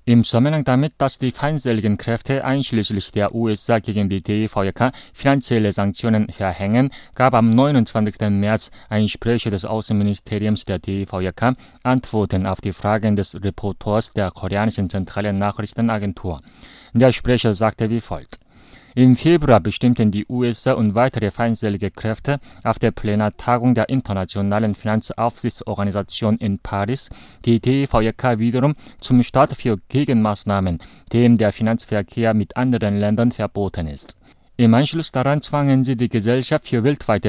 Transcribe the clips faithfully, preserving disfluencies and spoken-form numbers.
Im Zusammenhang damit, dass die feindseligen Kräfte einschließlich der U S A gegen die T V J K finanzielle Sanktionen verhängen, gab am neunundzwanzigsten März ein Sprecher des Außenministeriums der T V J K Antworten auf die Fragen des Reporters der koreanischen zentralen Nachrichtenagentur. Der Sprecher sagte wie folgt: Im Februar bestimmten die U S A und weitere feindselige Kräfte auf der Plenartagung der Internationalen Finanzaufsichtsorganisation in Paris die T V J K wiederum zum Start für Gegenmaßnahmen, dem der Finanzverkehr mit anderen Ländern verboten ist. Im Anschluss daran zwangen sie die Gesellschaft für weltweite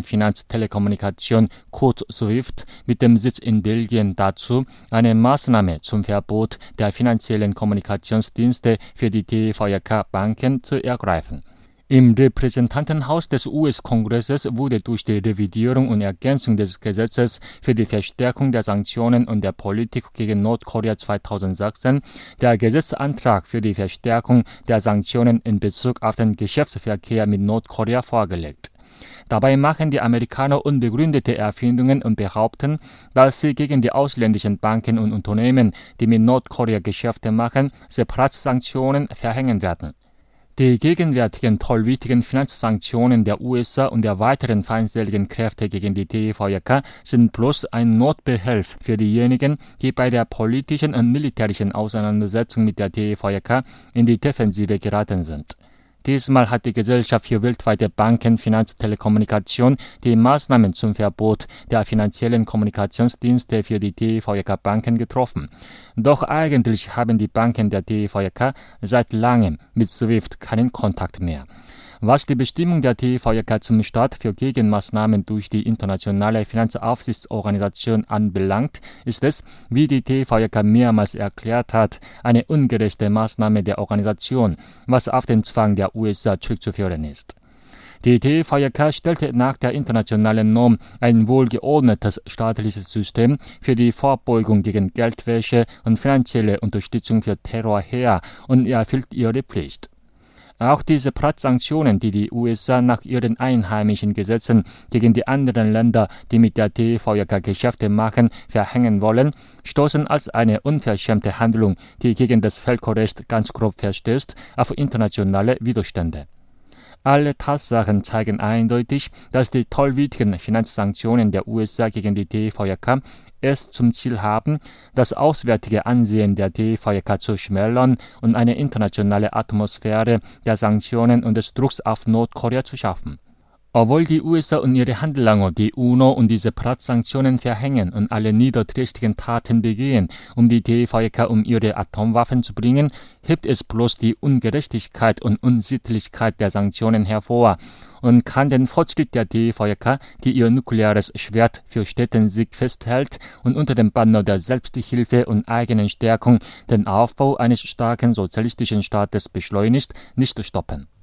Banken-Finanz-Telekommunikation, kurz SWIFT, mit dem Sitz in Belgien dazu, eine Maßnahme zum Verbot der finanziellen Kommunikationsdienste für die T V J K-Banken zu ergreifen. Im Repräsentantenhaus des U S-Kongresses wurde durch die Revidierung und Ergänzung des Gesetzes für die Verstärkung der Sanktionen und der Politik gegen Nordkorea zweitausendsechzehn der Gesetzantrag für die Verstärkung der Sanktionen in Bezug auf den Geschäftsverkehr mit Nordkorea vorgelegt. Dabei machen die Amerikaner unbegründete Erfindungen und behaupten, dass sie gegen die ausländischen Banken und Unternehmen, die mit Nordkorea Geschäfte machen, Separatsanktionen verhängen werden. Die gegenwärtigen tollwütigen Finanzsanktionen der U S A und der weiteren feindseligen Kräfte gegen die T V J K sind bloß ein Notbehelf für diejenigen, die bei der politischen und militärischen Auseinandersetzung mit der T V J K in die Defensive geraten sind. Diesmal hat die Gesellschaft für weltweite Banken, Finanz, Telekommunikation die Maßnahmen zum Verbot der finanziellen Kommunikationsdienste für die T V J K-Banken getroffen. Doch eigentlich haben die Banken der T V J K seit langem mit SWIFT keinen Kontakt mehr. Was die Bestimmung der T V J K zum Start für Gegenmaßnahmen durch die internationale Finanzaufsichtsorganisation anbelangt, ist es, wie die T V J K mehrmals erklärt hat, eine ungerechte Maßnahme der Organisation, was auf den Zwang der U S A zurückzuführen ist. Die T V J K stellte nach der internationalen Norm ein wohlgeordnetes staatliches System für die Vorbeugung gegen Geldwäsche und finanzielle Unterstützung für Terror her und erfüllt ihre Pflicht. Auch diese Separatsanktionen, die die U S A nach ihren einheimischen Gesetzen gegen die anderen Länder, die mit der T V J K Geschäfte machen, verhängen wollen, stoßen als eine unverschämte Handlung, die gegen das Völkerrecht ganz grob verstößt, auf internationale Widerstände. Alle Tatsachen zeigen eindeutig, dass die tollwütigen Finanzsanktionen der U S A gegen die T V J K es zum Ziel haben, das auswärtige Ansehen der T V J K zu schmälern und eine internationale Atmosphäre der Sanktionen und des Drucks auf Nordkorea zu schaffen. Obwohl die U S A und ihre Handlanger die UNO und die Separatsanktionen verhängen und alle niederträchtigen Taten begehen, um die T V J K um ihre Atomwaffen zu bringen, hebt es bloß die Ungerechtigkeit und Unsittlichkeit der Sanktionen hervor und kann den Fortschritt der T V J K, die ihr nukleares Schwert für steten Sieg festhält und unter dem Banner der Selbsthilfe und eigenen Stärkung den Aufbau eines starken sozialistischen Staates beschleunigt, nicht stoppen.